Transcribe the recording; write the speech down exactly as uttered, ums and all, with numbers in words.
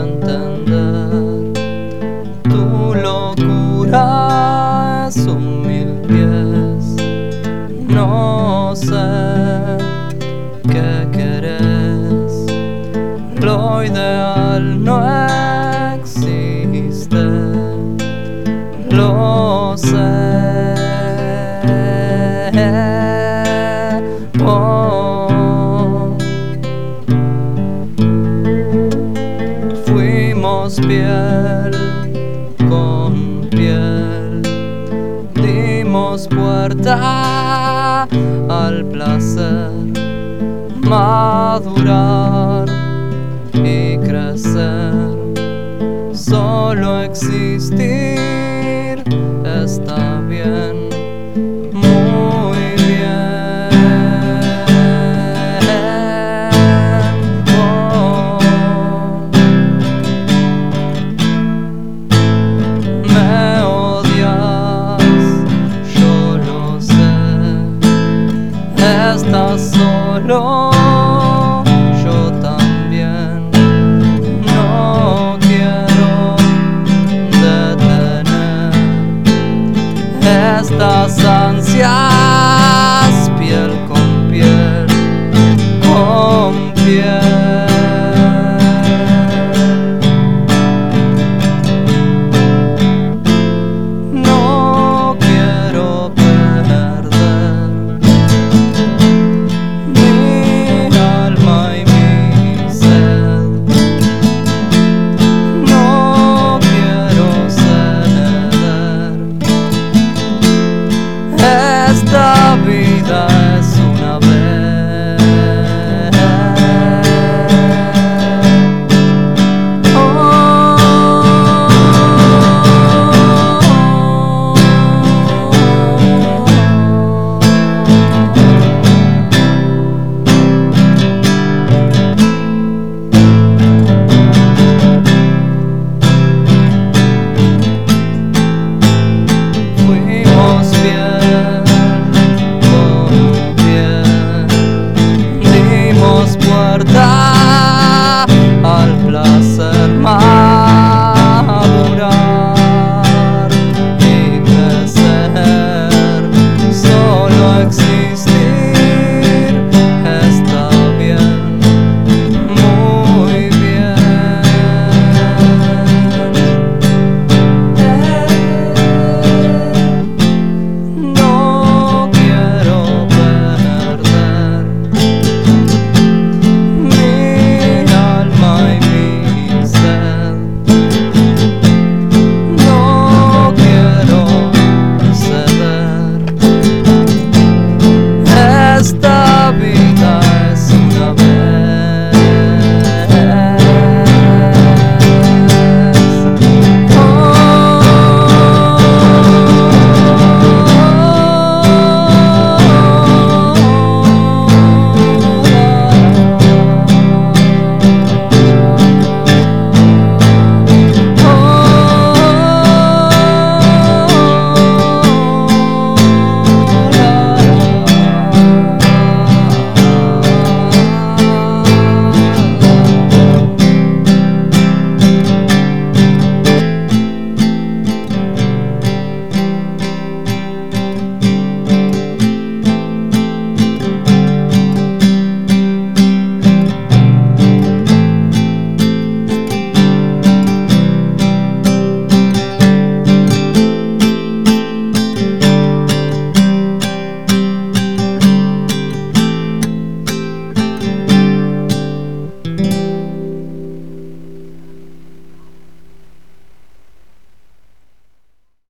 entender. Tu locura es un mil pies. No sé qué querés. Lo ideal no existe. Lo sé. Oh. Fuimos piel con piel, dimos puerta al placer, madurar y crecer. Solo existir está bien, muy bien. Oh. Me odias, yo lo sé. Estás solo, yo también. No quiero detener estas ansias, piel con piel, con piel. No quiero perder mi alma y mi sed. No quiero ceder. Esta vida es una vez. Oh. Fuimos piel con piel, dimos puerta al placer más.